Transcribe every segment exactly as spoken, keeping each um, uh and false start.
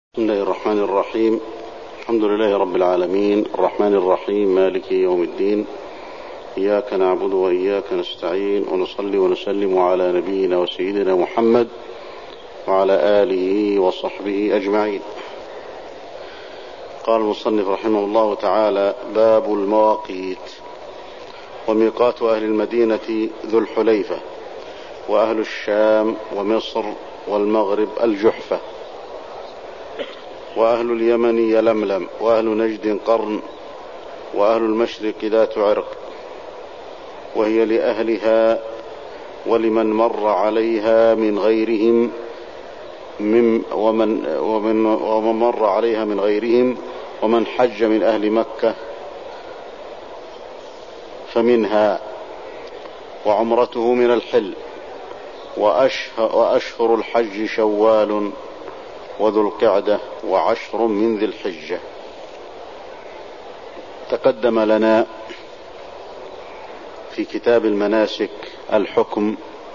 بسم الله الرحمن الرحيم. الحمد لله رب العالمين، الرحمن الرحيم، مالك يوم الدين. إياك نعبد وإياك نستعين، ونصلي ونسلم على نبينا وسيدنا محمد وعلى آله وصحبه أجمعين. قال المصنف رحمه الله تعالى: باب المواقيت. وميقات أهل المدينة ذو الحليفة، وأهل الشام ومصر والمغرب الجحفة، وأهل اليمن يلملم، وأهل نجد قرن، وأهل المشرق ذات عرق، وهي لأهلها ولمن مر عليها من غيرهم من ومن, ومن, ومن مر عليها من غيرهم ومن حج من أهل مكة فمنها، وعمرته من الحل، وأشهر, وأشهر الحج شوال وذو القعدة وعشر من ذي الحجة. تقدم لنا في كتاب المناسك الحكم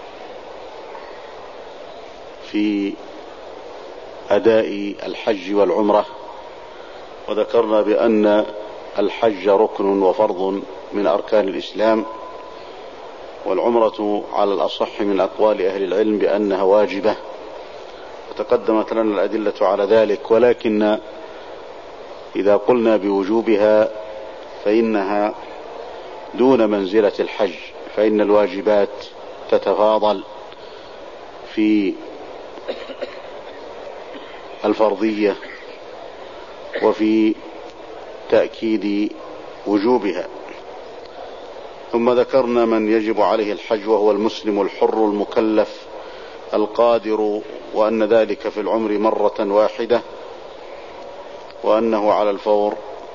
في أداء الحج والعمرة، وذكرنا بأن الحج ركن وفرض من أركان الإسلام، والعمرة على الأصح من أقوال أهل العلم بأنها واجبة، وتقدمت لنا الأدلة على ذلك. ولكن إذا قلنا بوجوبها فإنها دون منزلة الحج، فإن الواجبات تتفاضل في الفرضية وفي تأكيد وجوبها. ثم ذكرنا من يجب عليه الحج، وهو المسلم الحر المكلف القادر، وأن ذلك في العمر مرة واحدة، وأنه على الفور،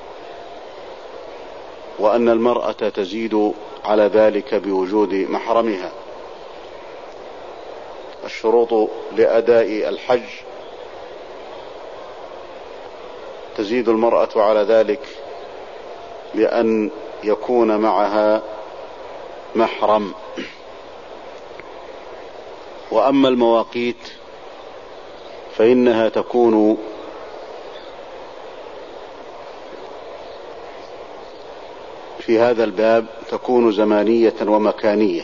وأن المرأة تزيد على ذلك بوجود محرمها. الشروط لأداء الحج: تزيد المرأة على ذلك بأن يكون معها محرم. وأما المواقيت فإنها تكون في هذا الباب تكون زمانية ومكانية.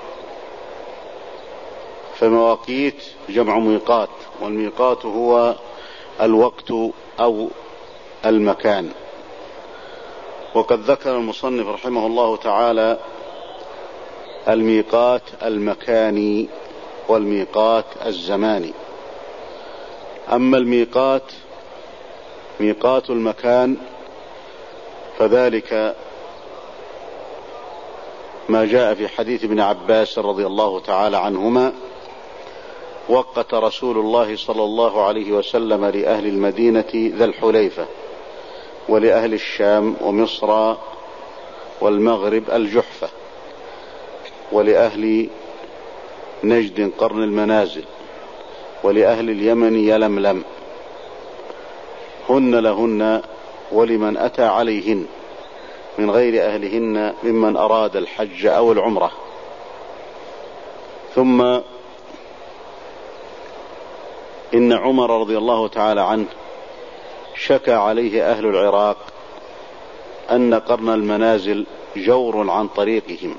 فمواقيت جمع ميقات، والميقات هو الوقت أو المكان. وقد ذكر المصنف رحمه الله تعالى الميقات المكاني والميقات الزماني. أما الميقات ميقات المكان فذلك ما جاء في حديث ابن عباس رضي الله تعالى عنهما: وقت رسول الله صلى الله عليه وسلم لأهل المدينة ذا الحليفة، ولأهل الشام ومصر والمغرب الجحفة، ولأهل نجد قرن المنازل، ولأهل اليمن يلملم، هن لهن ولمن أتى عليهن من غير أهلهن ممن أراد الحج أو العمرة. ثم إن عمر رضي الله تعالى عنه شكى عليه أهل العراق أن قرن المنازل جور عن طريقهم،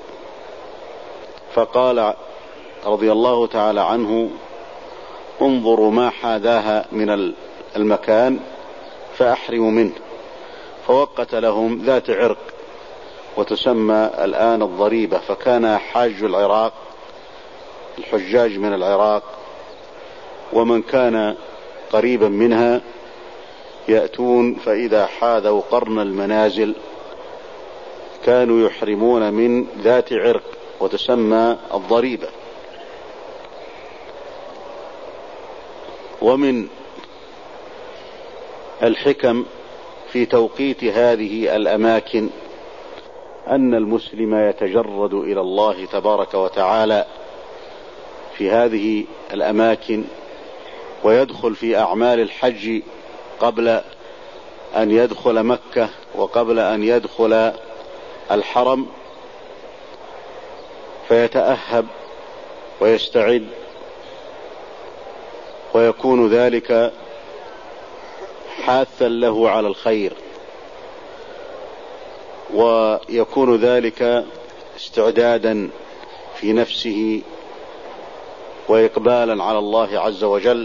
فقال رضي الله تعالى عنه: انظروا ما حاذاها من المكان فأحرموا منه. فوقت لهم ذات عرق، وتسمى الآن الضريبة. فكان حاج العراق، الحجاج من العراق ومن كان قريبا منها، يأتون فإذا حاذوا قرن المنازل كانوا يحرمون من ذات عرق، وتسمى الضريبة. ومن الحكم في توقيت هذه الأماكن أن المسلم يتجرد إلى الله تبارك وتعالى في هذه الأماكن، ويدخل في أعمال الحج قبل أن يدخل مكة وقبل أن يدخل الحرم، فيتأهب ويستعد، ويكون ذلك حاثا له على الخير، ويكون ذلك استعدادا في نفسه وإقبالا على الله عز وجل.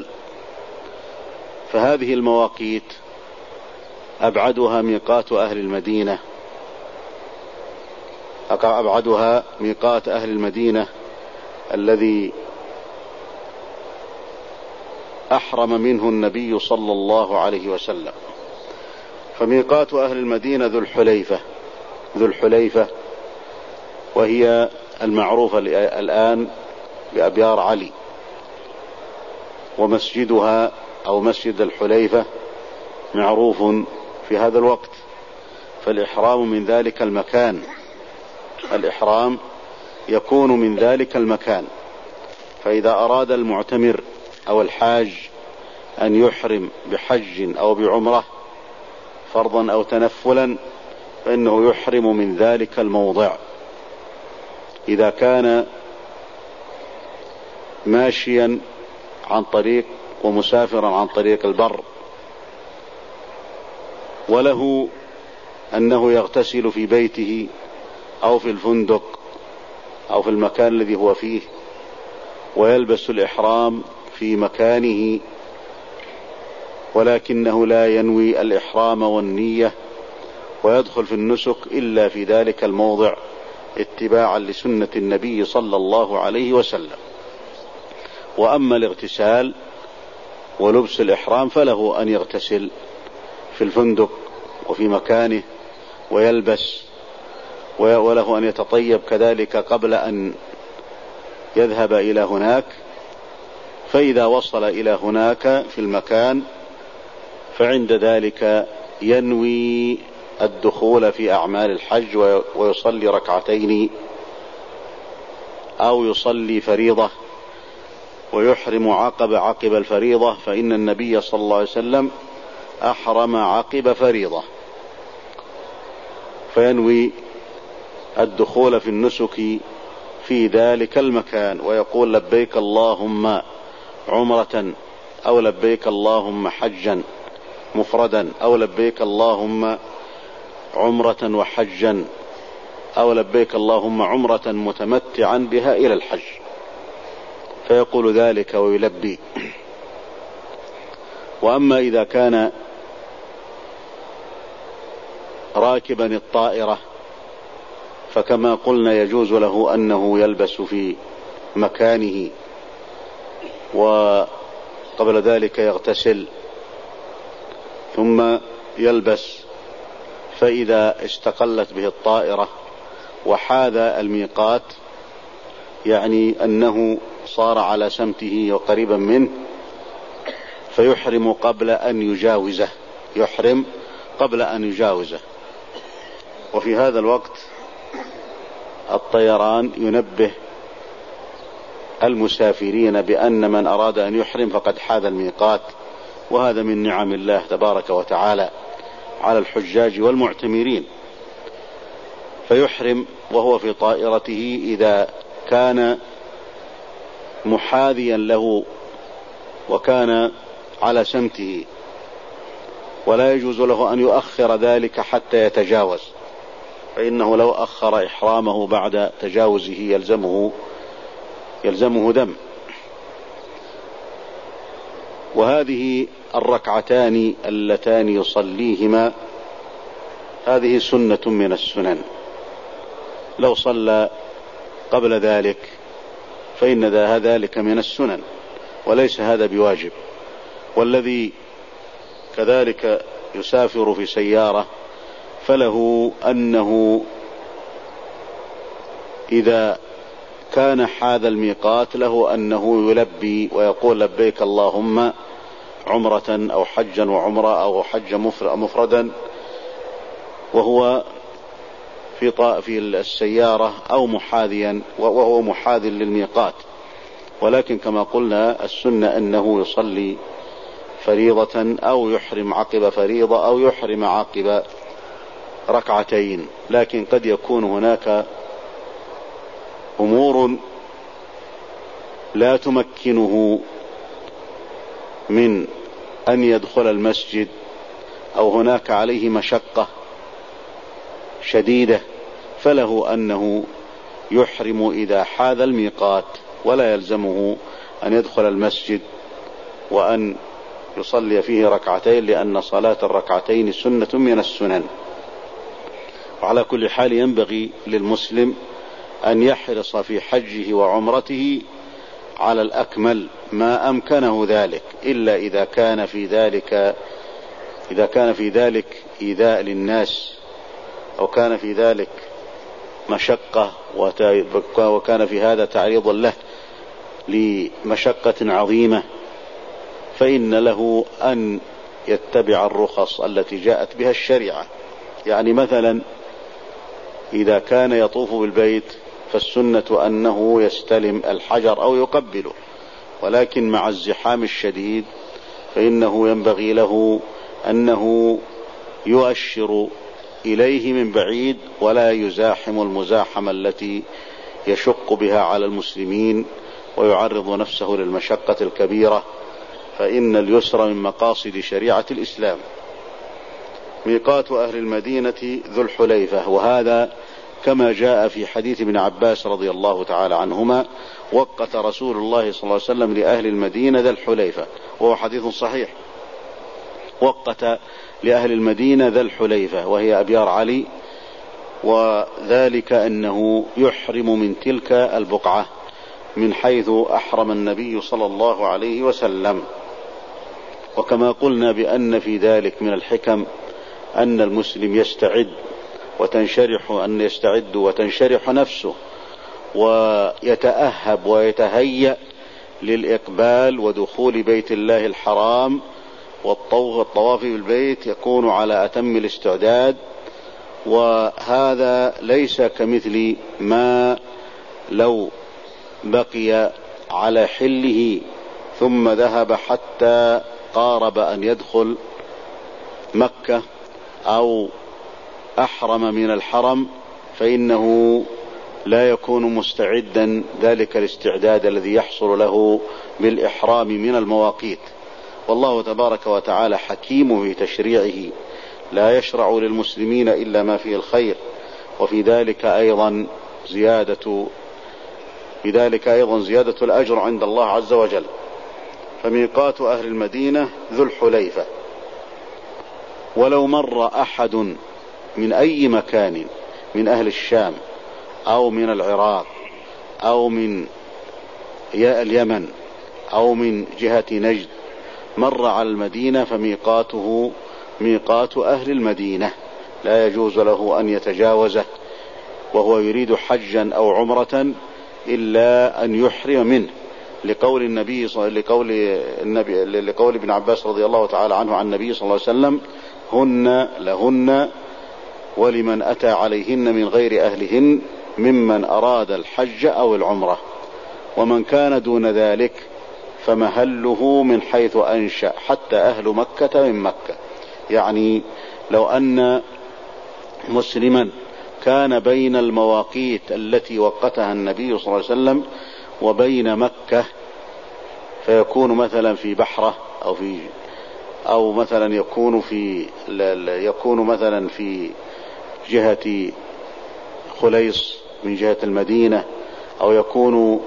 فهذه المواقيت أبعدها ميقات أهل المدينة أبعدها ميقات أهل المدينة الذي أحرم منه النبي صلى الله عليه وسلم. فميقات أهل المدينة ذو الحليفة ذو الحليفة وهي المعروفة الآن بأبيار علي، ومسجدها أو مسجد الحليفة معروف في هذا الوقت. فالإحرام من ذلك المكان الإحرام يكون من ذلك المكان. فإذا أراد المعتمر أو الحاج أن يحرم بحج أو بعمرة فرضا أو تنفلا فإنه يحرم من ذلك الموضع. إذا كان ماشيا عن طريق ومسافرا عن طريق البر، وله أنه يغتسل في بيته أو في الفندق أو في المكان الذي هو فيه، ويلبس الإحرام في مكانه، ولكنه لا ينوي الإحرام والنية ويدخل في النسك إلا في ذلك الموضع اتباعا لسنة النبي صلى الله عليه وسلم. وأما الاغتسال ولبس الإحرام فله أن يغتسل في الفندق وفي مكانه ويلبس، وله أن يتطيب كذلك قبل أن يذهب إلى هناك. فإذا وصل إلى هناك في المكان فعند ذلك ينوي الدخول في أعمال الحج ويصلي ركعتين أو يصلي فريضة ويحرم عقب عقب الفريضة، فإن النبي صلى الله عليه وسلم أحرم عقب فريضة، فينوي الدخول في النسك في ذلك المكان ويقول لبيك اللهم عمرة أو لبيك اللهم حجا مفردا أو لبيك اللهم عمرة وحجا أو لبيك اللهم عمرة متمتعا بها إلى الحج، فيقول ذلك ويلبي. وأما إذا كان راكبا الطائرة فكما قلنا يجوز له أنه يلبس في مكانه وقبل ذلك يغتسل ثم يلبس. فإذا استقلت به الطائرة وحاذ الميقات، يعني أنه صار على سمته وقريبا منه، فيحرم قبل أن يجاوزه يحرم قبل أن يجاوزه. وفي هذا الوقت الطيران ينبه المسافرين بأن من أراد أن يحرم فقد حاذ الميقات، وهذا من نعم الله تبارك وتعالى على الحجاج والمعتمرين. فيحرم وهو في طائرته إذا كان محاذيا له وكان على سمته، ولا يجوز له أن يؤخر ذلك حتى يتجاوز، فإنه لو أخر إحرامه بعد تجاوزه يلزمه يلزمه دم. وهذه الركعتان اللتان يصليهما هذه سنة من السنن، لو صلى قبل ذلك فإن ذلك من السنن وليس هذا بواجب. والذي كذلك يسافر في سيارة فله أنه إذا كان حاذ الميقات له أنه يلبي ويقول لبيك اللهم عمرة أو حجا وعمرة أو حج مفردا وهو في في السيارة أو محاذيا وهو محاذ للميقات. ولكن كما قلنا السنة أنه يصلي فريضة أو يحرم عقب فريضة أو يحرم عقب ركعتين. لكن قد يكون هناك أمور لا تمكنه من أن يدخل المسجد أو هناك عليه مشقة شديدة فله أنه يحرم إذا حاذ الميقات، ولا يلزمه أن يدخل المسجد وأن يصلي فيه ركعتين، لأن صلاة الركعتين سنة من السنن. وعلى كل حال ينبغي للمسلم أن يحرص في حجه وعمرته على الأكمل ما أمكنه ذلك، إلا إذا كان في ذلك إذا كان في ذلك إيذاء للناس، أو كان في ذلك مشقة وكان في هذا تعريض له لمشقة عظيمة، فإن له أن يتبع الرخص التي جاءت بها الشريعة. يعني مثلا إذا كان يطوف بالبيت فالسنة أنه يستلم الحجر أو يقبله، ولكن مع الزحام الشديد فإنه ينبغي له أنه يؤشر إليه من بعيد، ولا يزاحم المزاحمة التي يشق بها على المسلمين ويعرض نفسه للمشقة الكبيرة، فإن اليسر من مقاصد شريعة الإسلام. ميقات أهل المدينة ذو الحليفة، وهذا كما جاء في حديث ابن عباس رضي الله تعالى عنهما: وقت رسول الله صلى الله عليه وسلم لأهل المدينة ذا الحليفة، وهو حديث صحيح. وقت لأهل المدينة ذا الحليفة وهي أبيار علي، وذلك أنه يحرم من تلك البقعة من حيث أحرم النبي صلى الله عليه وسلم. وكما قلنا بأن في ذلك من الحكم أن المسلم يستعد وتنشرح أن يستعد وتنشرح نفسه ويتأهب ويتهيأ للإقبال ودخول بيت الله الحرام، والطواف بالبيت يكون على أتم الاستعداد. وهذا ليس كمثل ما لو بقي على حله ثم ذهب حتى قارب أن يدخل مكة أو أحرم من الحرم، فإنه لا يكون مستعدا ذلك الاستعداد الذي يحصل له بالإحرام من المواقيت. والله تبارك وتعالى حكيم في تشريعه، لا يشرع للمسلمين إلا ما فيه الخير، وفي ذلك أيضا زيادة في ذلك أيضا زيادة الأجر عند الله عز وجل. فميقات أهل المدينة ذو الحليفة. ولو مر أحد من أي مكان من أهل الشام أو من العراق أو من اليمن أو من جهة نجد مر على المدينة فميقاته ميقات أهل المدينة، لا يجوز له أن يتجاوزه وهو يريد حجا أو عمرة إلا أن يحرم منه، لقول النبي لقول النبي لقول ابن عباس رضي الله تعالى عنه عن النبي صلى الله عليه وسلم: هن لهن ولمن أتى عليهن من غير أهلهن ممن أراد الحج أو العمرة، ومن كان دون ذلك فمهله من حيث أنشأ حتى أهل مكة من مكة. يعني لو أن مسلما كان بين المواقيت التي وقتها النبي صلى الله عليه وسلم وبين مكة، فيكون مثلا في بحرة أو في أو مثلا يكون في يكون مثلا في جهة خليص من جهة المدينة، أو يكون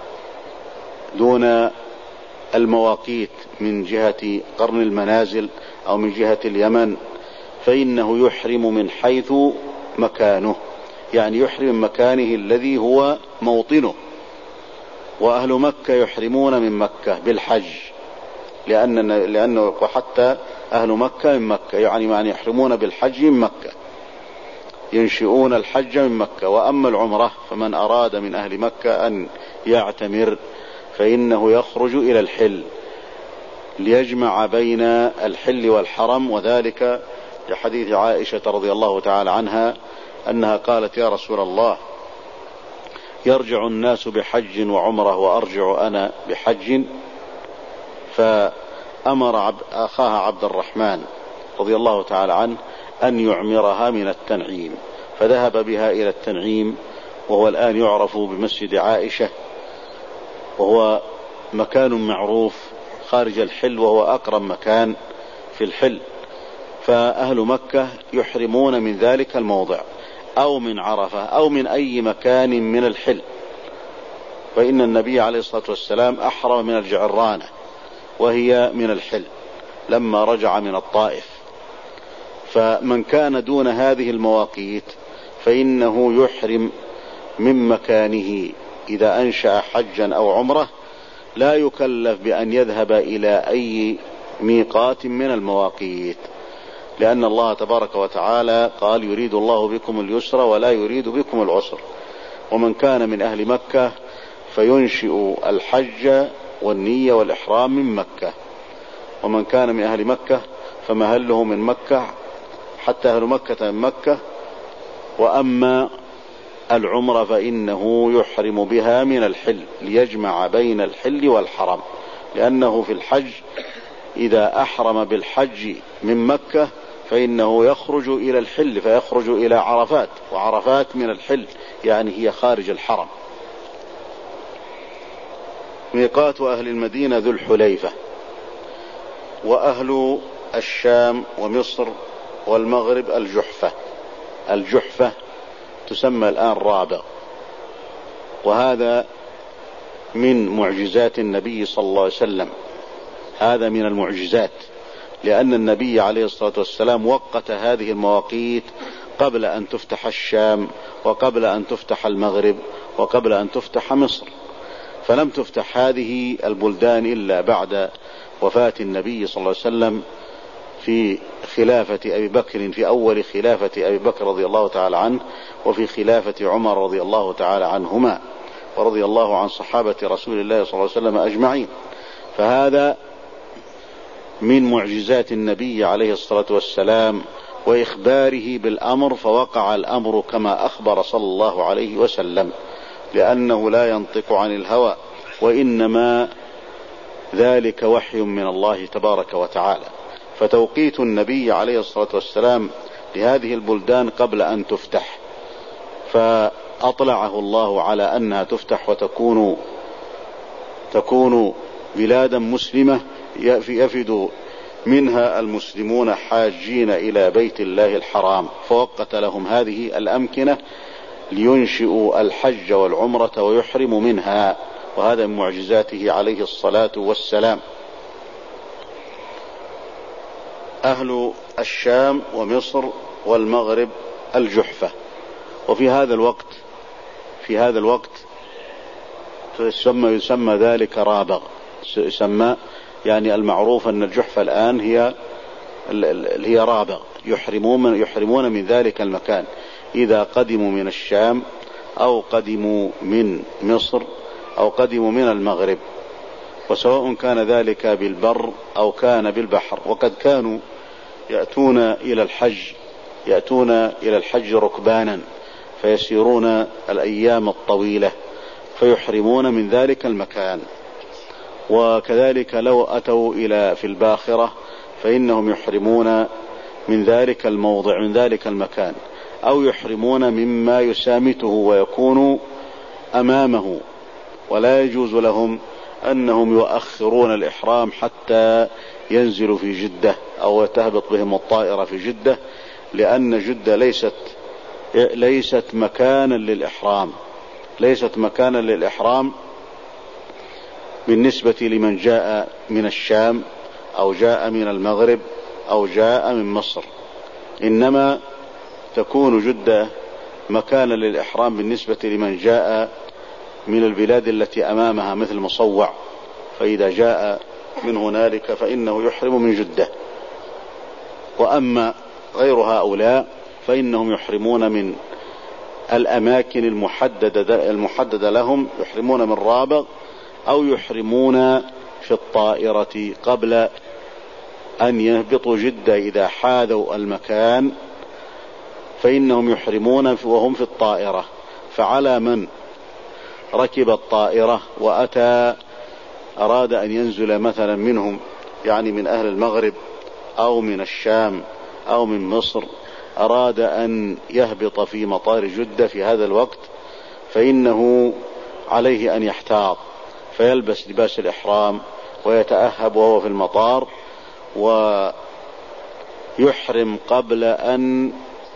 دون المواقيت من جهة قرن المنازل أو من جهة اليمن، فإنه يحرم من حيث مكانه، يعني يحرم مكانه الذي هو موطنه. وأهل مكة يحرمون من مكة بالحج، لأن لأنه حتى أهل مكة من مكة، يعني معنى يحرمون بالحج من مكة، ينشئون الحج من مكة. وأما العمرة فمن أراد من أهل مكة أن يعتمر فإنه يخرج إلى الحل ليجمع بين الحل والحرم، وذلك لحديث عائشة رضي الله تعالى عنها أنها قالت: يا رسول الله، يرجع الناس بحج وعمرة وأرجع أنا بحج، فأمر أخاها عبد الرحمن رضي الله تعالى عنه أن يعمرها من التنعيم، فذهب بها إلى التنعيم، وهو الآن يعرف بمسجد عائشة، وهو مكان معروف خارج الحل، وهو أقرب مكان في الحل. فأهل مكة يحرمون من ذلك الموضع أو من عرفة أو من أي مكان من الحل. فإن النبي عليه الصلاة والسلام أحرم من الجعرانة وهي من الحل لما رجع من الطائف. فمن كان دون هذه المواقيت فإنه يحرم من مكانه إذا أنشأ حجا أو عمره، لا يكلف بأن يذهب إلى أي ميقات من المواقيت، لأن الله تبارك وتعالى قال يريد الله بكم اليسر ولا يريد بكم العسر. ومن كان من أهل مكة فينشئ الحج والنية والإحرام من مكة، ومن كان من أهل مكة فمهله من مكة حتى أهل مكة من مكة. وأما العمرة فإنه يحرم بها من الحل ليجمع بين الحل والحرم، لأنه في الحج إذا أحرم بالحج من مكة فإنه يخرج إلى الحل فيخرج إلى عرفات، وعرفات من الحل يعني هي خارج الحرم. ميقات أهل المدينة ذو الحليفة، وأهل الشام ومصر والمغرب الجحفة. الجحفة تسمى الآن رابغ، وهذا من معجزات النبي صلى الله عليه وسلم، هذا من المعجزات، لأن النبي عليه الصلاة والسلام وقت هذه المواقيت قبل أن تفتح الشام وقبل أن تفتح المغرب وقبل أن تفتح مصر، فلم تفتح هذه البلدان إلا بعد وفاة النبي صلى الله عليه وسلم في خلافة أبي بكر، في أول خلافة أبي بكر رضي الله تعالى عنه، وفي خلافة عمر رضي الله تعالى عنهما، ورضي الله عن صحابة رسول الله صلى الله عليه وسلم أجمعين. فهذا من معجزات النبي عليه الصلاة والسلام وإخباره بالأمر، فوقع الأمر كما أخبر صلى الله عليه وسلم، لأنه لا ينطق عن الهوى، وإنما ذلك وحي من الله تبارك وتعالى. فتوقيت النبي عليه الصلاة والسلام لهذه البلدان قبل أن تفتح، فأطلعه الله على أنها تفتح وتكون تكون بلادا مسلمة يفد منها المسلمون حاجين إلى بيت الله الحرام، فوقت لهم هذه الأمكنة لينشئوا الحج والعمرة ويحرموا منها، وهذا من معجزاته عليه الصلاة والسلام. أهل الشام ومصر والمغرب الجحفة. وفي هذا الوقت في هذا الوقت يسمى, يسمى ذلك رابغ، يسمى يعني المعروف أن الجحفة الآن هي هي رابغ، يحرمون يحرمون من ذلك المكان إذا قدموا من الشام أو قدموا من مصر أو قدموا من المغرب، وسواء كان ذلك بالبر أو كان بالبحر. وقد كانوا يأتون إلى الحج يأتون إلى الحج ركبانا، فيسيرون الأيام الطويلة فيحرمون من ذلك المكان. وكذلك لو أتوا إلى في الباخرة فإنهم يحرمون من ذلك الموضع من ذلك المكان، أو يحرمون مما يسامته ويكون أمامه، ولا يجوز لهم أنهم يؤخرون الإحرام حتى ينزلوا في جدة أو تهبط بهم الطائرة في جدة، لأن جدة ليست ليست مكانا للإحرام ليست مكانا للإحرام بالنسبة لمن جاء من الشام أو جاء من المغرب أو جاء من مصر، إنما تكون جدة مكانا للإحرام بالنسبة لمن جاء من البلاد التي أمامها مثل مصوع، فإذا جاء من هنالك فإنه يحرم من جدة. وأما غير هؤلاء فإنهم يحرمون من الأماكن المحددة, المحددة لهم، يحرمون من رابغ أو يحرمون في الطائرة قبل أن يهبطوا جدة. إذا حاذوا المكان فإنهم يحرمون وهم في الطائرة. فعلى من ركب الطائرة وأتى أراد أن ينزل مثلا منهم، يعني من أهل المغرب أو من الشام أو من مصر، أراد أن يهبط في مطار جدة في هذا الوقت، فإنه عليه أن يحتاط فيلبس لباس الإحرام ويتأهب وهو في المطار، يحرم قبل أن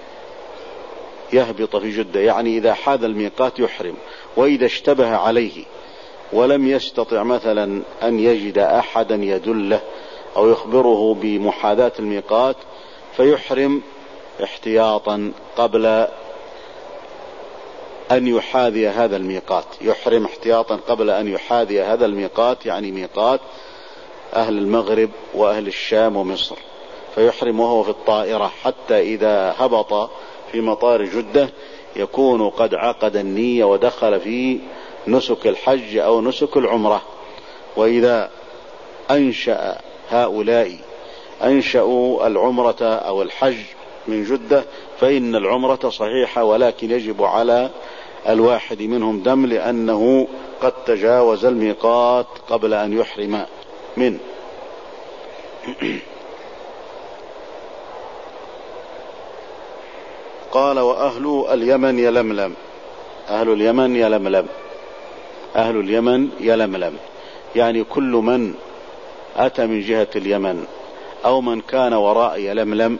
يهبط في جدة، يعني إذا حاذ الميقات يحرم. وإذا اشتبه عليه ولم يستطع مثلا أن يجد أحدا يدله أو يخبره بمحاذاة الميقات فيحرم احتياطا قبل أن يحاذي هذا الميقات، يحرم احتياطا قبل أن يحاذي هذا الميقات، يعني ميقات أهل المغرب وأهل الشام ومصر، فيحرم وهو في الطائرة حتى إذا هبط في مطار جدة يكون قد عقد النية ودخل في نسك الحج أو نسك العمرة. وإذا أنشأ هؤلاء أنشأوا العمرة أو الحج من جدة فإن العمرة صحيحة، ولكن يجب على الواحد منهم دم لأنه قد تجاوز الميقات قبل أن يحرم منه. قال وأهل اليمن يلملم. أهل اليمن يلملم، أهل اليمن يلملم يعني كل من أتى من جهة اليمن أو من كان وراء يلملم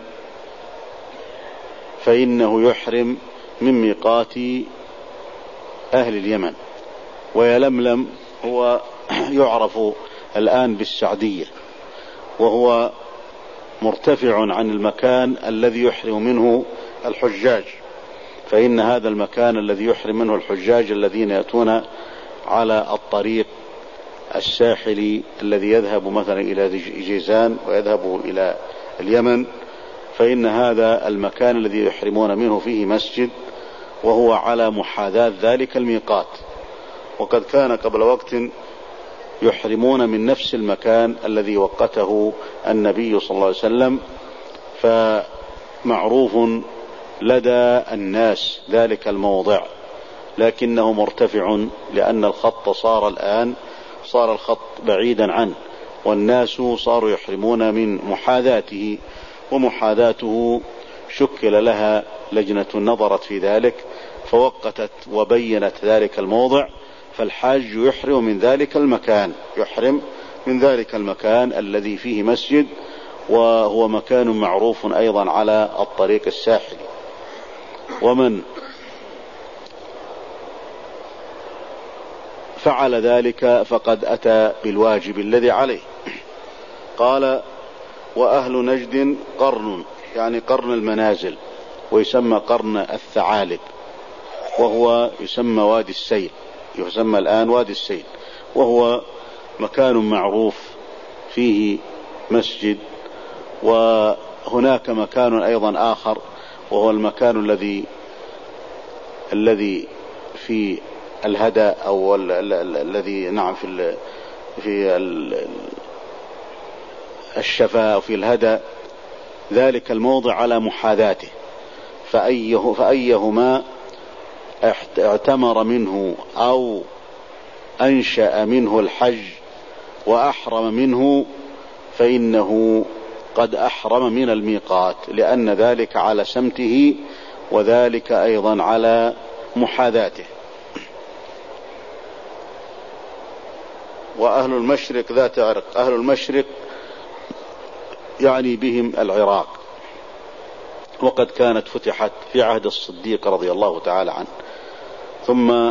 فإنه يحرم من ميقات أهل اليمن. ويلملم هو يعرف الآن بالسعدية، وهو مرتفع عن المكان الذي يحرم منه الحجاج، فإن هذا المكان الذي يحرم منه الحجاج الذين يأتون على الطريق الساحلي الذي يذهب مثلا إلى جيزان ويذهب إلى اليمن، فإن هذا المكان الذي يحرمون منه فيه مسجد وهو على محاذاة ذلك الميقات. وقد كان قبل وقت يحرمون من نفس المكان الذي وقته النبي صلى الله عليه وسلم، فمعروف لدى الناس ذلك الموضع، لكنه مرتفع لأن الخط صار الآن صار الخط بعيدا عنه، والناس صاروا يحرمون من محاذاته، ومحاذاته شكل لها لجنة نظرت في ذلك فوقتت وبينت ذلك الموضع، فالحاج يحرم من ذلك المكان، يحرم من ذلك المكان الذي فيه مسجد، وهو مكان معروف أيضا على الطريق الساحلي. ومن فعل ذلك فقد أتى بالواجب الذي عليه. قال وأهل نجد قرن، يعني قرن المنازل، ويسمى قرن الثعالب، وهو يسمى وادي السيل، يسمى الآن وادي السيل، وهو مكان معروف فيه مسجد. وهناك مكان أيضا آخر وهو المكان الذي الذي في الهدى أو الذي نعم في في الشفاء في الهدى، ذلك الموضع على محاذاته، فأيه فأيهما اعتمر منه أو أنشأ منه الحج وأحرم منه فإنه قد أحرم من الميقات، لأن ذلك على سمته وذلك أيضا على محاذاته. وأهل المشرق ذات عرق، أهل المشرق يعني بهم العراق، وقد كانت فتحت في عهد الصديق رضي الله تعالى عنه، ثم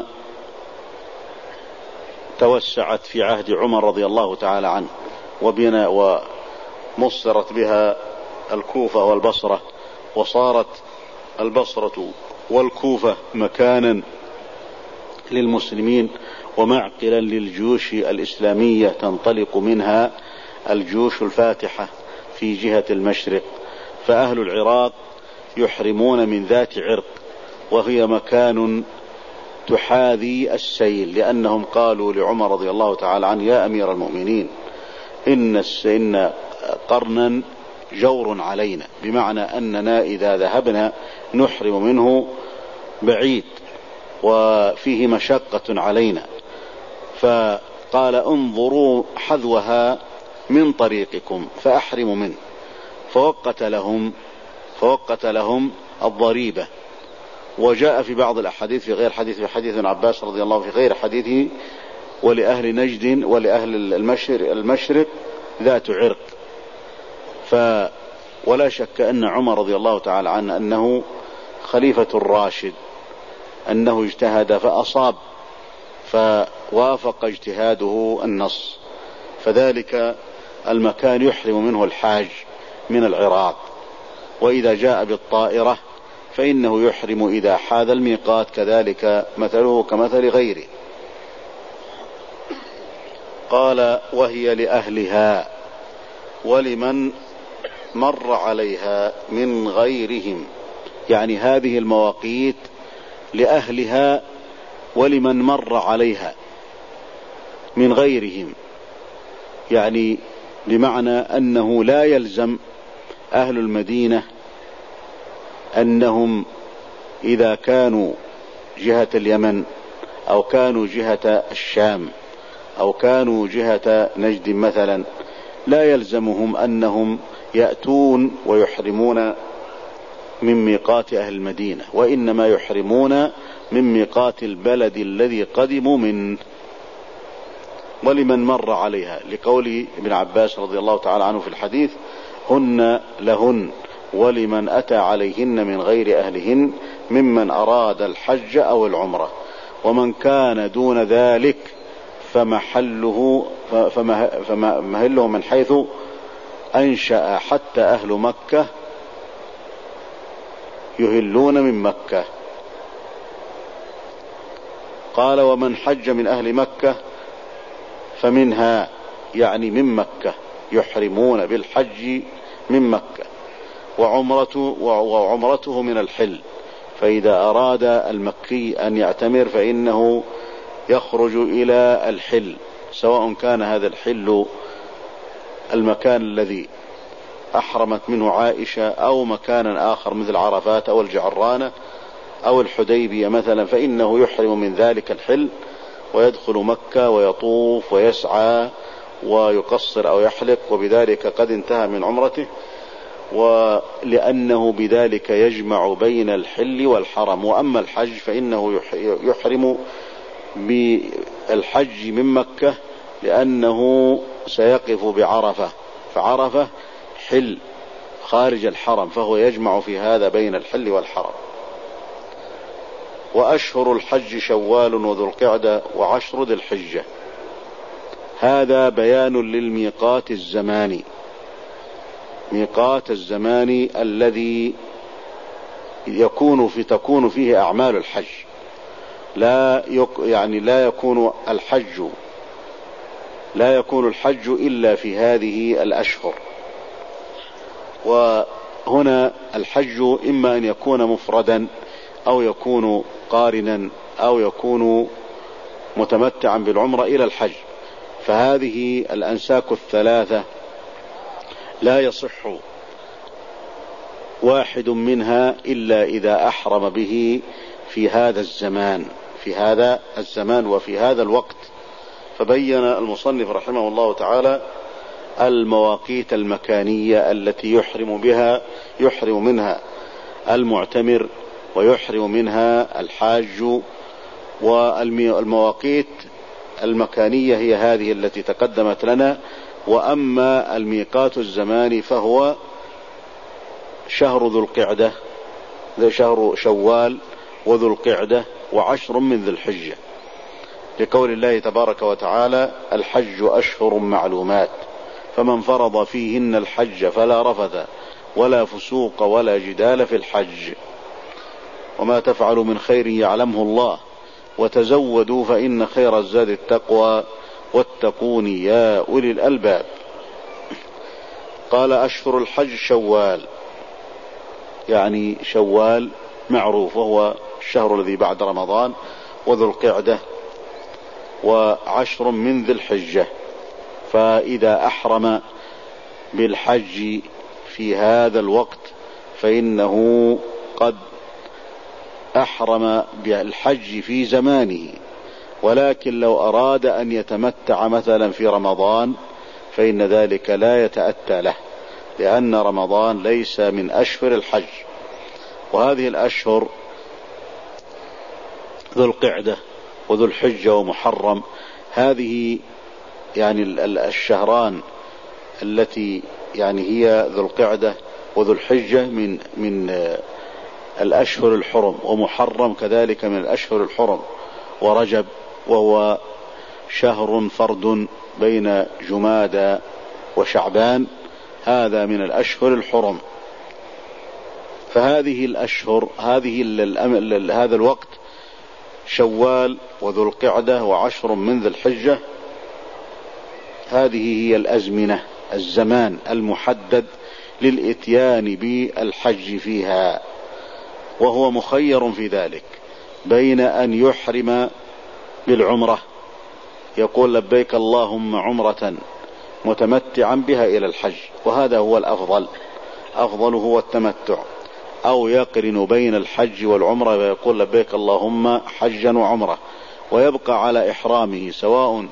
توسعت في عهد عمر رضي الله تعالى عنه، وبناء ومصرت بها الكوفة والبصرة، وصارت البصرة والكوفة مكانا للمسلمين ومعقلا للجيوش الإسلامية تنطلق منها الجيوش الفاتحة في جهة المشرق. فأهل العراق يحرمون من ذات عرق، وهي مكان تحاذي السيل، لأنهم قالوا لعمر رضي الله تعالى عنه يا أمير المؤمنين إن إن قرنا جور علينا، بمعنى أننا إذا ذهبنا نحرم منه بعيد وفيه مشقة علينا، فقال انظروا حذوها من طريقكم فأحرموا منه، فوقت لهم فوقت لهم الضريبة. وجاء في بعض الأحاديث في غير حديث في حديث ابن عباس رضي الله في غير حديثه ولأهل نجد ولأهل المشرق, المشرق ذات عرق. ولا شك أن عمر رضي الله تعالى عنه أنه خليفة الراشد، أنه اجتهد فأصاب فوافق اجتهاده النص، فذلك المكان يحرم منه الحاج من العراق. وإذا جاء بالطائرة فإنه يحرم إذا حاذ الميقات، كذلك مثله كمثل غيره. قال وهي لأهلها ولمن مر عليها من غيرهم، يعني هذه المواقيت لأهلها ولمن مر عليها من غيرهم، يعني بمعنى أنه لا يلزم أهل المدينة أنهم إذا كانوا جهة اليمن أو كانوا جهة الشام أو كانوا جهة نجد مثلا، لا يلزمهم أنهم يأتون ويحرمون من ميقات أهل المدينة، وإنما يحرمون من ميقات البلد الذي قدموا منه. ولمن مر عليها، لقول ابن عباس رضي الله تعالى عنه في الحديث: هن لهن ولمن أتى عليهن من غير أهلهن ممن أراد الحج أو العمرة، ومن كان دون ذلك فمحله فمهله من حيث أنشأ حتى أهل مكة يهلون من مكة. قال ومن حج من أهل مكة فمنها، يعني من مكة، يحرمون بالحج من مكة، وعمرته, وعمرته من الحل. فإذا أراد المكي أن يعتمر فإنه يخرج إلى الحل، سواء كان هذا الحل المكان الذي أحرمت منه عائشة أو مكانا آخر مثل عرفات أو الجعرانة أو الحديبية مثلا، فإنه يحرم من ذلك الحل ويدخل مكة ويطوف ويسعى ويقصر أو يحلق، وبذلك قد انتهى من عمرته، ولأنه بذلك يجمع بين الحل والحرم. وأما الحج فإنه يحرم بالحج من مكة لأنه سيقف بعرفة، فعرفة حل خارج الحرم، فهو يجمع في هذا بين الحل والحرم. وأشهر الحج شوال وذو القعدة وعشر ذي الحجة. هذا بيان للميقات الزماني، ميقات الزمان الذي يكون في تكون فيه أعمال الحج، لا يك يعني لا يكون الحج لا يكون الحج إلا في هذه الأشهر. وهنا الحج إما أن يكون مفردا أو يكون قارنا أو يكون متمتعا بالعمرة إلى الحج، فهذه الأنساك الثلاثة لا يصح واحد منها إلا إذا أحرم به في هذا الزمان في هذا الزمان وفي هذا الوقت. فبين المصنف رحمه الله تعالى المواقيت المكانية التي يحرم بها يحرم منها المعتمر ويحرم منها الحاج. والمواقيت المكانية هي هذه التي تقدمت لنا. وأما الميقات الزماني فهو شهر ذو القعدة، شهر شوال وذو القعدة وعشر من ذي الحجة، لقول الله تبارك وتعالى: الحج أشهر معلومات فمن فرض فيهن الحج فلا رفث ولا فسوق ولا جدال في الحج وما تفعلوا من خير يعلمه الله وتزودوا فإن خير الزاد التقوى واتقون يا أولي الألباب. قال: أشهر الحج شوال، يعني شوال معروف وهو الشهر الذي بعد رمضان، وذو القعدة، وعشر من ذي الحجة. فإذا أحرم بالحج في هذا الوقت فإنه قد أحرم بالحج في زمانه، ولكن لو أراد أن يتمتع مثلا في رمضان فإن ذلك لا يتأتى له، لأن رمضان ليس من أشهر الحج. وهذه الأشهر ذو القعدة وذو الحجة ومحرم، هذه يعني الشهران التي يعني هي ذو القعدة وذو الحجة من من الأشهر الحرم، ومحرم كذلك من الأشهر الحرم، ورجب وهو شهر فرد بين جمادى وشعبان، هذا من الأشهر الحرم. فهذه الأشهر هذه هذا الوقت شوال وذو القعدة وعشر من ذي الحجة، هذه هي الأزمنة، الزمان المحدد للإتيان بالحج فيها، وهو مخير في ذلك بين أن يحرم بالعمرة، يقول لبيك اللهم عمرة متمتعا بها إلى الحج، وهذا هو الأفضل، أفضل هو التمتع، أو يقرن بين الحج والعمرة ويقول لبيك اللهم حجا وعمرة، ويبقى على إحرامه، سواء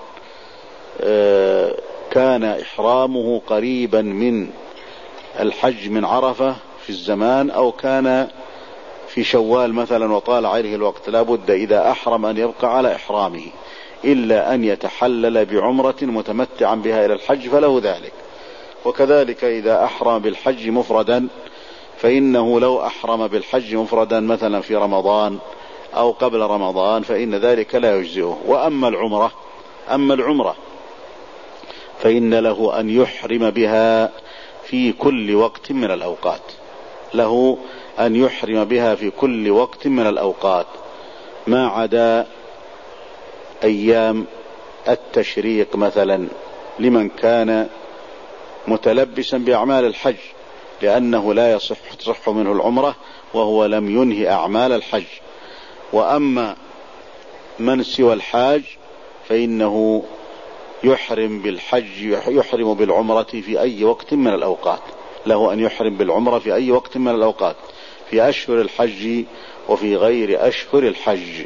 كان إحرامه قريبا من الحج من عرفة في الزمان، أو كان في شوال مثلا وطال عليه الوقت، لا بد إذا أحرم أن يبقى على إحرامه، إلا أن يتحلل بعمرة متمتعا بها إلى الحج فله ذلك. وكذلك إذا أحرم بالحج مفردا، فإنه لو أحرم بالحج مفردا مثلا في رمضان أو قبل رمضان فإن ذلك لا يجزئه. وأما العمرة أما العمرة فإن له أن يحرم بها في كل وقت من الأوقات، له أن يحرم بها في كل وقت من الأوقات، ما عدا أيام التشريق مثلا لمن كان متلبسا بأعمال الحج، لأنه لا يصح تصح منه العمرة وهو لم ينهي أعمال الحج. وأما من سوى الحاج فإنه يحرم بالحج يحرم بالعمرة في أي وقت من الأوقات، له أن يحرم بالعمرة في أي وقت من الأوقات، في أشهر الحج وفي غير أشهر الحج.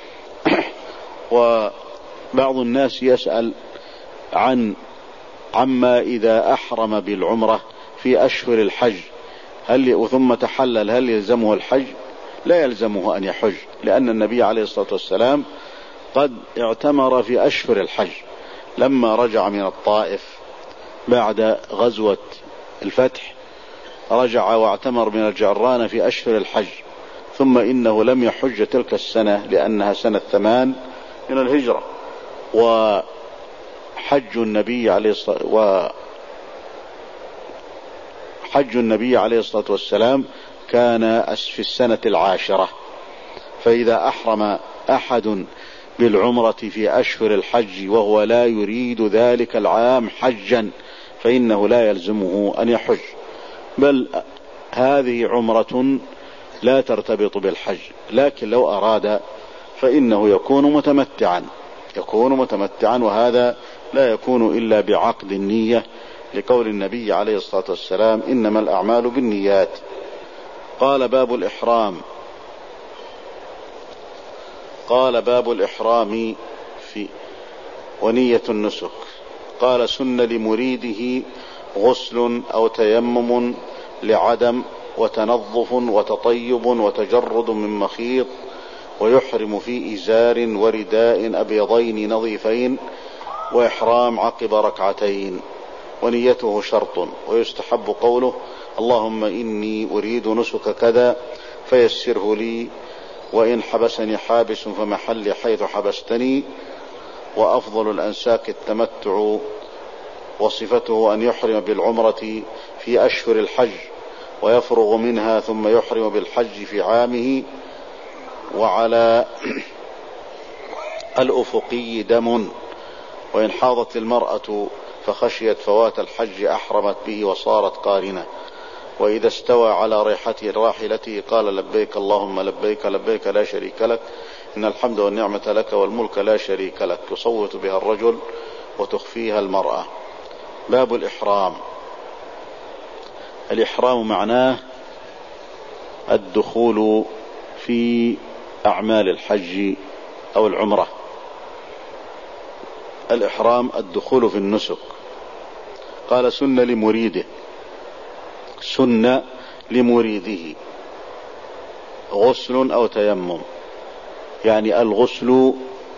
وبعض الناس يسأل عن عما إذا أحرم بالعمرة في أشهر الحج هل ثم تحلل هل يلزمه الحج؟ لا يلزمه أن يحج، لأن النبي عليه الصلاة والسلام قد اعتمر في أشهر الحج، لما رجع من الطائف بعد غزوة الفتح رجع واعتمر من الجعرانة في أشهر الحج، ثم إنه لم يحج تلك السنة لأنها سنة ثمان من الهجرة. وحج النبي عليه الصلاة وحج النبي عليه الصلاة والسلام كان في السنة العاشرة. فإذا أحرم أحد بالعمرة في أشهر الحج وهو لا يريد ذلك العام حجا فإنه لا يلزمه أن يحج، بل هذه عمرة لا ترتبط بالحج، لكن لو أراد فإنه يكون متمتعا يكون متمتعا وهذا لا يكون إلا بعقد النية، لقول النبي عليه الصلاة والسلام إنما الأعمال بالنيات. قال باب الإحرام قال باب الإحرام في ونية النسك. قال سن لمريده غسل أو تيمم لعدم وتنظف وتطيب وتجرد من مخيط، ويحرم في إزار ورداء أبيضين نظيفين، وإحرام عقب ركعتين، ونيته شرط. ويستحب قوله اللهم إني أريد نسك كذا فيسره لي، وإن حبسني حابس فمحلي حيث حبستني. وأفضل الأنساك التمتع، وصفته أن يحرم بالعمرة في أشهر الحج ويفرغ منها ثم يحرم بالحج في عامه. وعلى الأفقي دم، وإن حاضت المرأة فخشيت فوات الحج أحرمت به وصارت قارنة. وإذا استوى على ريحته راحلته قال لبيك اللهم لبيك لبيك لا شريك لك إن الحمد والنعمة لك والملك لا شريك لك، يصوت بها الرجل وتخفيها المرأة. باب الإحرام. الإحرام معناه الدخول في أعمال الحج أو العمرة. الإحرام الدخول في النسك. قال سن لمريده، سن لمريده غسل أو تيمم، يعني الغسل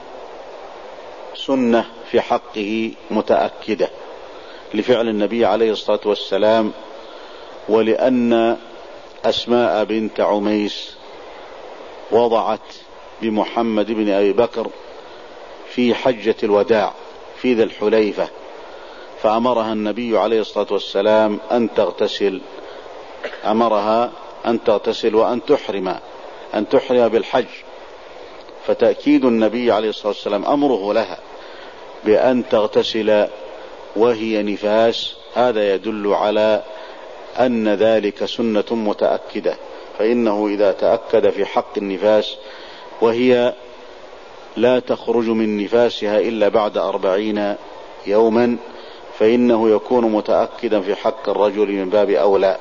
سنة في حقه متأكدة لفعل النبي عليه الصلاة والسلام، ولأن أسماء بنت عميس وضعت بمحمد بن أبي بكر في حجة الوداع في ذي الحليفة، فأمرها النبي عليه الصلاة والسلام أن تغتسل، أمرها أن تغتسل وأن تحرم أن تحرم بالحج. فتأكيد النبي عليه الصلاة والسلام أمره لها بأن تغتسل وهي نفاس، هذا يدل على أن ذلك سنة متأكدة، فإنه إذا تأكد في حق النفاس وهي لا تخرج من نفاسها إلا بعد أربعين يوما، فإنه يكون متأكدا في حق الرجل من باب أولى.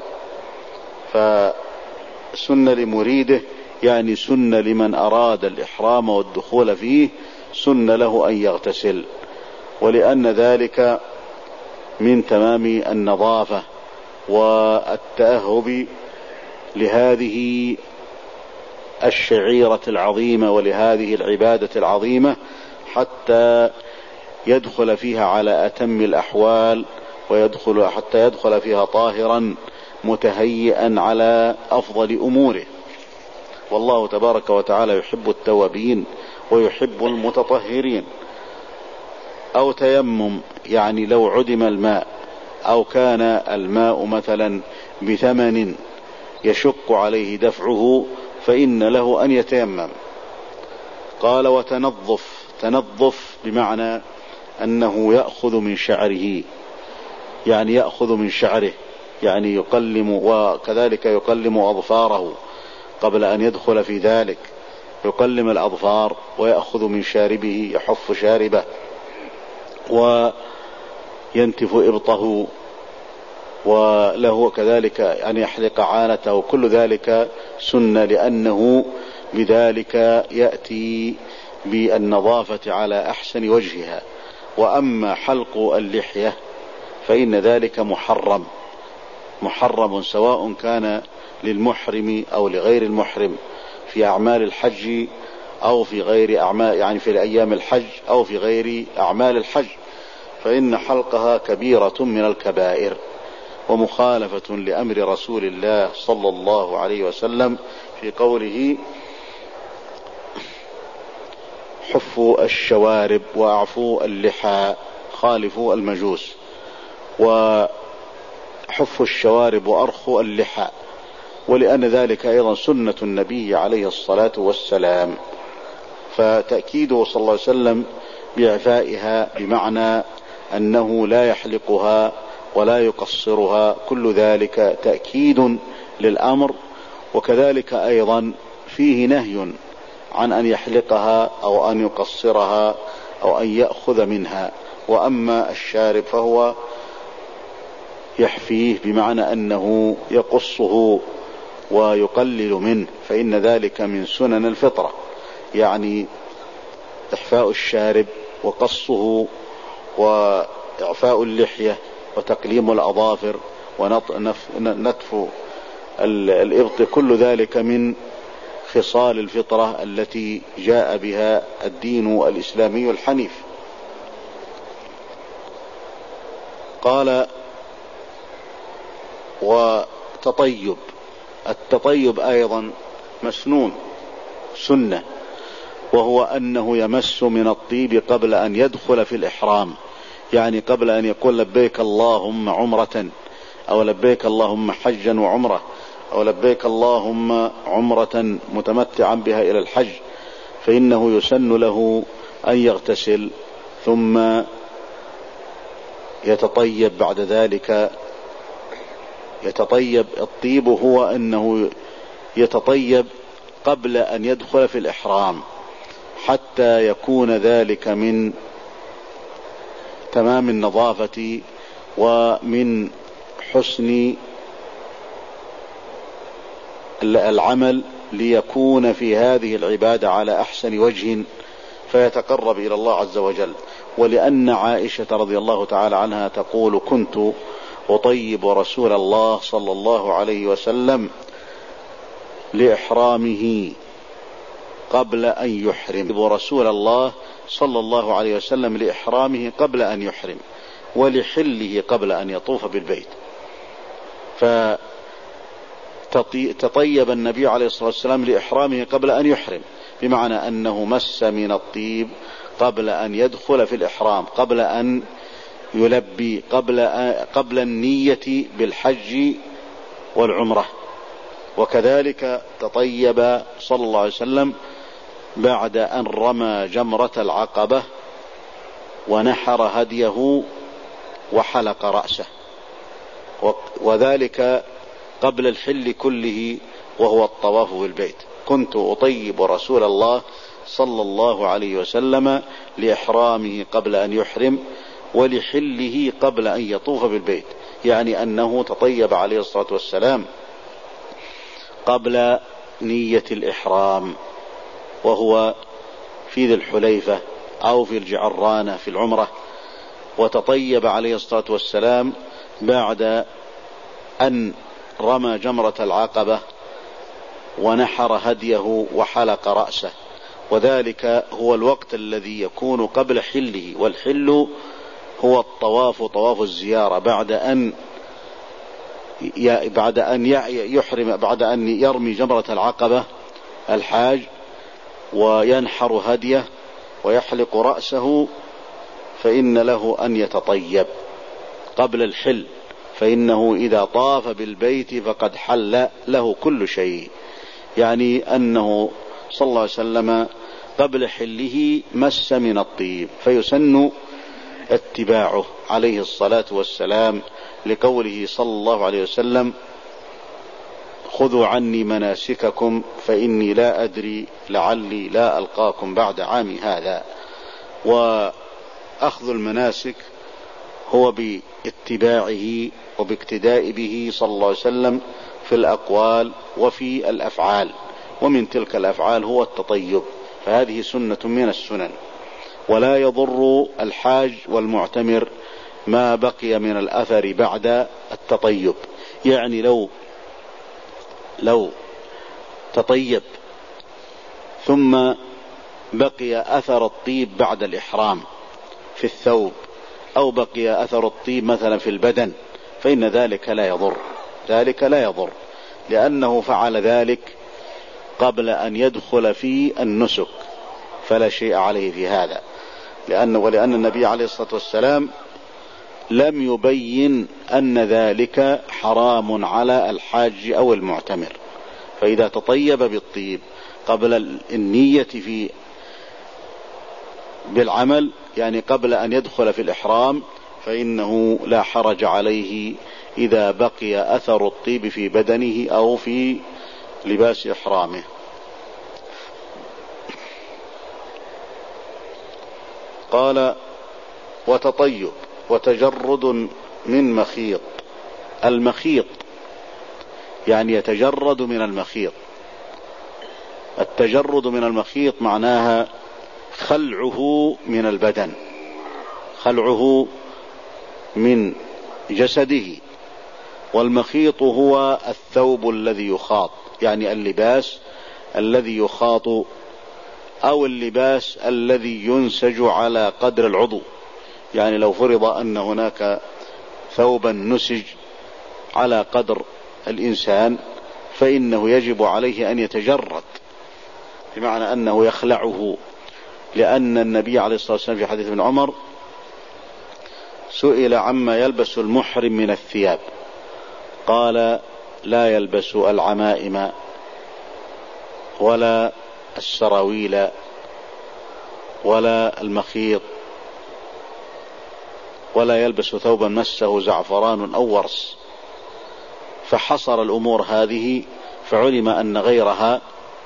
فسن لمريده يعني سن لمن أراد الإحرام والدخول فيه، سن له أن يغتسل، ولأن ذلك من تمام النظافة والتأهب لهذه الشعيرة العظيمة ولهذه العبادة العظيمة، حتى يدخل فيها على أتم الأحوال، ويدخل حتى يدخل فيها طاهرا متهيئا على أفضل أموره. والله تبارك وتعالى يحب التوابين ويحب المتطهرين. أو تيمم، يعني لو عدم الماء أو كان الماء مثلا بثمن يشق عليه دفعه فإن له أن يتيمم. قال وتنظف، تنظف بمعنى أنه يأخذ من شعره، يعني يأخذ من شعره يعني يقلم، وكذلك يقلم أظفاره قبل أن يدخل في ذلك، يقلم الأظفار ويأخذ من شاربه، يحف شاربه وينتف إبطه، وله كذلك أن يحلق عانته، كل ذلك سنة، لأنه بذلك يأتي بالنظافة على أحسن وجهها. وأما حلق اللحية فإن ذلك محرم، محرم سواء كان للمحرم أو لغير المحرم في أعمال الحج أو في غير أعمال، يعني في أيام الحج أو في غير أعمال الحج، فإن حلقها كبيرة من الكبائر ومخالفة لأمر رسول الله صلى الله عليه وسلم في قوله حفوا الشوارب وأعفوا اللحى خالفوا المجوس، وحفوا الشوارب وأرخوا اللحى، ولأن ذلك أيضا سنة النبي عليه الصلاة والسلام. فتأكيده صلى الله عليه وسلم بإعفائها بمعنى أنه لا يحلقها ولا يقصرها، كل ذلك تأكيد للأمر. وكذلك أيضا فيه نهي عن أن يحلقها أو أن يقصرها أو أن يأخذ منها. وأما الشارب فهو يحفيه بمعنى أنه يقصه ويقلل منه، فإن ذلك من سنن الفطرة، يعني إحفاء الشارب وقصه وإعفاء اللحية وتقليم الأظافر ونتف الإبط، كل ذلك من خصال الفطرة التي جاء بها الدين الإسلامي الحنيف. قال وتطيب، التطيب أيضا مسنون سنة، وهو أنه يمس من الطيب قبل أن يدخل في الإحرام، يعني قبل أن يقول لبيك اللهم عمرة أو لبيك اللهم حجا وعمرة أو لبيك اللهم عمرة متمتعا بها إلى الحج، فإنه يسن له أن يغتسل ثم يتطيب بعد ذلك. يتطيب، الطيب هو أنه يتطيب قبل أن يدخل في الإحرام حتى يكون ذلك من تمام النظافة ومن حسن العمل، ليكون في هذه العبادة على أحسن وجه فيتقرب إلى الله عز وجل. ولأن عائشة رضي الله تعالى عنها تقول كنت أطيب رسول الله صلى الله عليه وسلم لإحرامه قبل أن يحرم، ورسول الله صلى الله عليه وسلم لإحرامه قبل أن يحرم، ولحله قبل أن يطوف بالبيت. تطيب النبي عليه الصلاة والسلام لإحرامه قبل أن يحرم، بمعنى أنه مس من الطيب قبل أن يدخل في الإحرام، قبل أن يلبي، قبل قبل النية بالحج والعمرة. وكذلك تطيب صلى الله عليه وسلم بعد أن رمى جمرة العقبة ونحر هديه وحلق رأسه، وذلك قبل الحل كله وهو الطواف بالبيت. كنت أطيب رسول الله صلى الله عليه وسلم لإحرامه قبل أن يحرم ولحله قبل أن يطوف بالبيت، يعني أنه تطيب عليه الصلاة والسلام قبل نية الإحرام، وهو في ذي الحليفة أو في الجعرانة في العمرة، وتطيب عليه الصلاة والسلام بعد أن رمى جمرة العقبة ونحر هديه وحلق رأسه، وذلك هو الوقت الذي يكون قبل حله. والحل هو الطواف، طواف الزيارة، بعد أن بعد أن يحرم، بعد أن يرمي جمرة العقبة الحاج وينحر هديه ويحلق رأسه، فإن له أن يتطيب قبل الحل، فإنه إذا طاف بالبيت فقد حل له كل شيء، يعني أنه صلى الله عليه وسلم قبل حله مس من الطيب، فيسن اتباعه عليه الصلاة والسلام، لقوله صلى الله عليه وسلم: خذوا عني مناسككم فإني لا أدري لعلي لا ألقاكم بعد عامي هذا. وأخذ المناسك هو باتباعه وباقتداء به صلى الله عليه وسلم في الأقوال وفي الأفعال، ومن تلك الأفعال هو التطيب، فهذه سنة من السنن. ولا يضر الحاج والمعتمر ما بقي من الأثر بعد التطيب، يعني لو لو تطيب ثم بقي أثر الطيب بعد الإحرام في الثوب، أو بقي أثر الطيب مثلا في البدن، فإن ذلك لا يضر، ذلك لا يضر لأنه فعل ذلك قبل أن يدخل في النسك، فلا شيء عليه في هذا، لأن ولأن النبي عليه الصلاة والسلام لم يبين أن ذلك حرام على الحاج أو المعتمر. فإذا تطيب بالطيب قبل النية في بالعمل، يعني قبل أن يدخل في الإحرام، فإنه لا حرج عليه إذا بقي أثر الطيب في بدنه أو في لباس إحرامه. قال: وتطيب وتجرد من مخيط. المخيط يعني يتجرد من المخيط. التجرد من المخيط معناها خلعه من البدن، خلعه من جسده. والمخيط هو الثوب الذي يخاط، يعني اللباس الذي يخاط، أو اللباس الذي ينسج على قدر العضو. يعني لو فرض أن هناك ثوبا نسج على قدر الإنسان، فإنه يجب عليه أن يتجرد، بمعنى أنه يخلعه، لأن النبي عليه الصلاة والسلام في حديث ابن عمر سئل عما يلبس المحرم من الثياب، قال: لا يلبس العمائم ولا السراويل ولا المخيط، ولا يلبس ثوبا مسه زعفران أو ورس. فحصر الأمور هذه، فعلم أن غيرها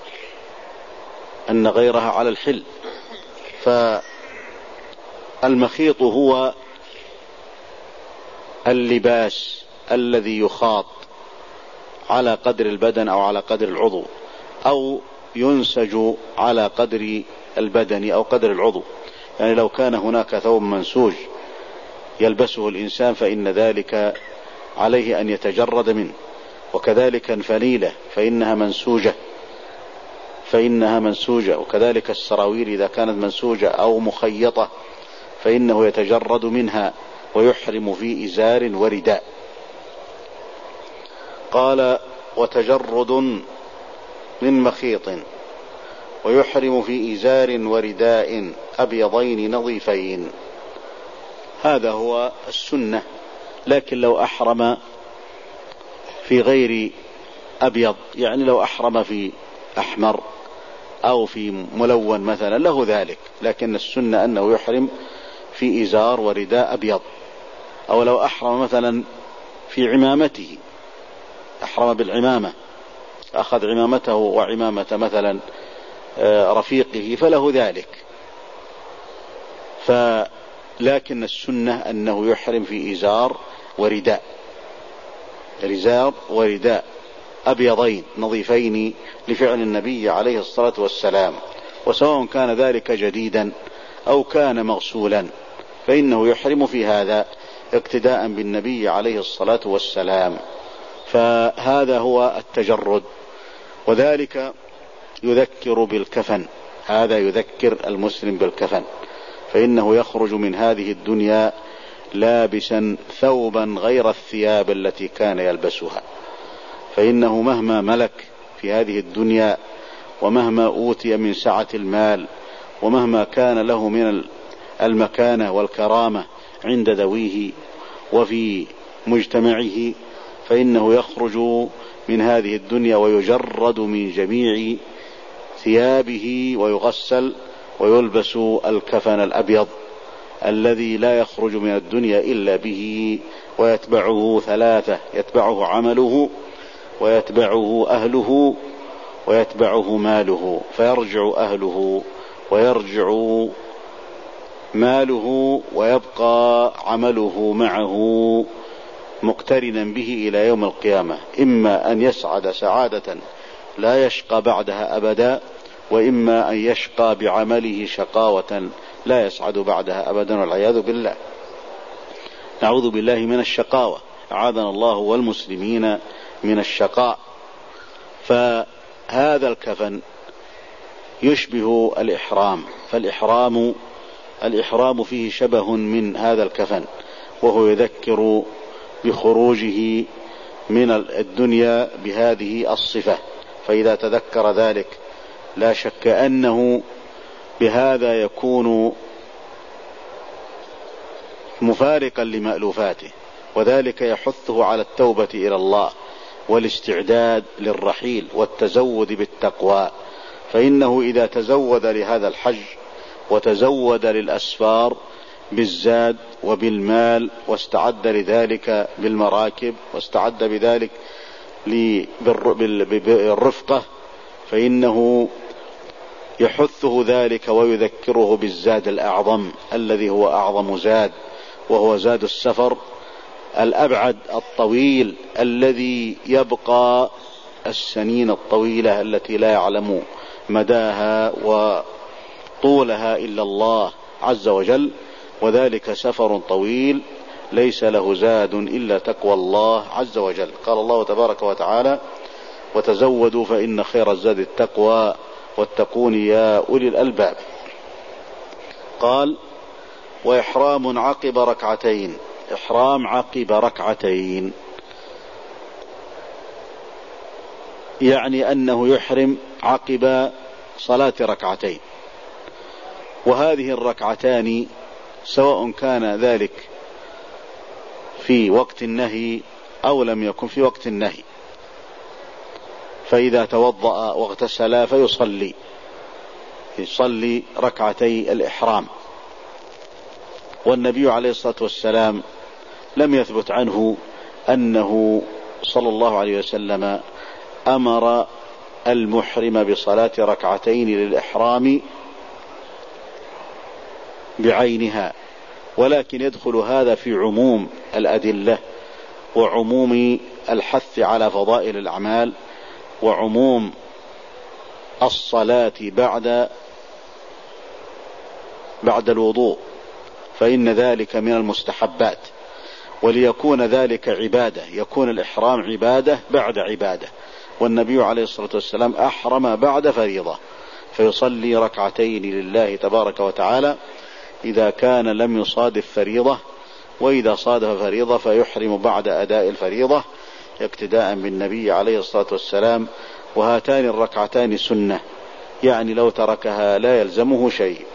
أن غيرها على الحل. فالمخيط هو اللباس الذي يخاط على قدر البدن أو على قدر العضو، أو ينسج على قدر البدن أو قدر العضو. يعني لو كان هناك ثوب منسوج يلبسه الإنسان، فإن ذلك عليه أن يتجرد منه. وكذلك الفنيلة فإنها منسوجة فإنها منسوجة وكذلك السراويل إذا كانت منسوجة أو مخيطة فإنه يتجرد منها ويحرم في إزار ورداء. قال: وتجرد من مخيط، ويحرم في إزار ورداء أبيضين نظيفين. هذا هو السنة. لكن لو أحرم في غير أبيض، يعني لو أحرم في أحمر أو في ملون مثلا له ذلك، لكن السنة أنه يحرم في إزار ورداء أبيض. أو لو أحرم مثلا في عمامته، أحرم بالعمامة، أخذ عمامته وعمامة مثلا رفيقه فله ذلك. فلكن السنة أنه يحرم في إزار ورداء، إزار ورداء أبيضين نظيفين لفعل النبي عليه الصلاة والسلام، وسواء كان ذلك جديدا أو كان مغسولا فإنه يحرم في هذا اقتداء بالنبي عليه الصلاة والسلام. فهذا هو التجرد. وذلك يذكر بالكفن، هذا يذكر المسلم بالكفن، فإنه يخرج من هذه الدنيا لابسا ثوبا غير الثياب التي كان يلبسها. فإنه مهما ملك في هذه الدنيا، ومهما أوتي من سعة المال، ومهما كان له من المكانة والكرامة عند ذويه وفي مجتمعه، فإنه يخرج من هذه الدنيا ويجرد من جميع ثيابه ويغسل ويلبس الكفن الأبيض الذي لا يخرج من الدنيا إلا به، ويتبعه ثلاثة: يتبعه عمله، ويتبعه أهله، ويتبعه ماله. فيرجع أهله ويرجع ماله ويبقى عمله معه مقترنا به إلى يوم القيامة، إما أن يسعد سعادة لا يشقى بعدها أبدا، وإما أن يشقى بعمله شقاوة لا يسعد بعدها أبدا، والعياذ بالله. نعوذ بالله من الشقاوة، أعاذنا الله والمسلمين من الشقاء. فهذا الكفن يشبه الإحرام، فالإحرام الإحرام فيه شبه من هذا الكفن، وهو يذكر بخروجه من الدنيا بهذه الصفة. فإذا تذكر ذلك لا شك أنه بهذا يكون مفارقا لمألوفاته، وذلك يحثه على التوبة إلى الله والاستعداد للرحيل والتزود بالتقوى. فإنه إذا تزود لهذا الحج وتزود للأسفار بالزاد وبالمال، واستعد لذلك بالمراكب، واستعد بذلك بالرفقة، فإنه يحثه ذلك ويذكره بالزاد الأعظم الذي هو أعظم زاد، وهو زاد السفر الأبعد الطويل الذي يبقى السنين الطويلة التي لا يعلم مداها وطولها إلا الله عز وجل. وذلك سفر طويل ليس له زاد إلا تقوى الله عز وجل. قال الله تبارك وتعالى: وتزودوا فإن خير الزاد التقوى واتقون يا أولي الألباب. قال: وإحرام عقب ركعتين، إحرام عقب ركعتين يعني أنه يحرم عقب صلاة ركعتين، وهذه الركعتان سواء كان ذلك في وقت النهي أو لم يكن في وقت النهي. فإذا توضأ واغتسل فيصلي يصلي ركعتي الإحرام. والنبي عليه الصلاة والسلام لم يثبت عنه أنه صلى الله عليه وسلم أمر المحرم بصلاة ركعتين للإحرام بعينها، ولكن يدخل هذا في عموم الأدلة وعموم الحث على فضائل الأعمال وعموم الصلاة بعد بعد الوضوء، فإن ذلك من المستحبات. وليكون ذلك عبادة، يكون الإحرام عبادة بعد عبادة. والنبي عليه الصلاة والسلام أحرم بعد فريضة، فيصلي ركعتين لله تبارك وتعالى إذا كان لم يصادف فريضة، وإذا صادف فريضة فيحرم بعد أداء الفريضة اقتداء بالنبي عليه الصلاة والسلام، وهاتان الركعتان سنة، يعني لو تركها لا يلزمه شيء.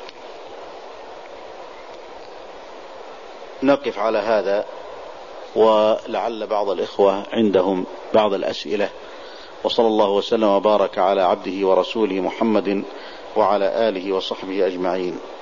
نقف على هذا، ولعل بعض الإخوة عندهم بعض الأسئلة. وصلى الله وسلم وبارك على عبده ورسوله محمد وعلى آله وصحبه أجمعين.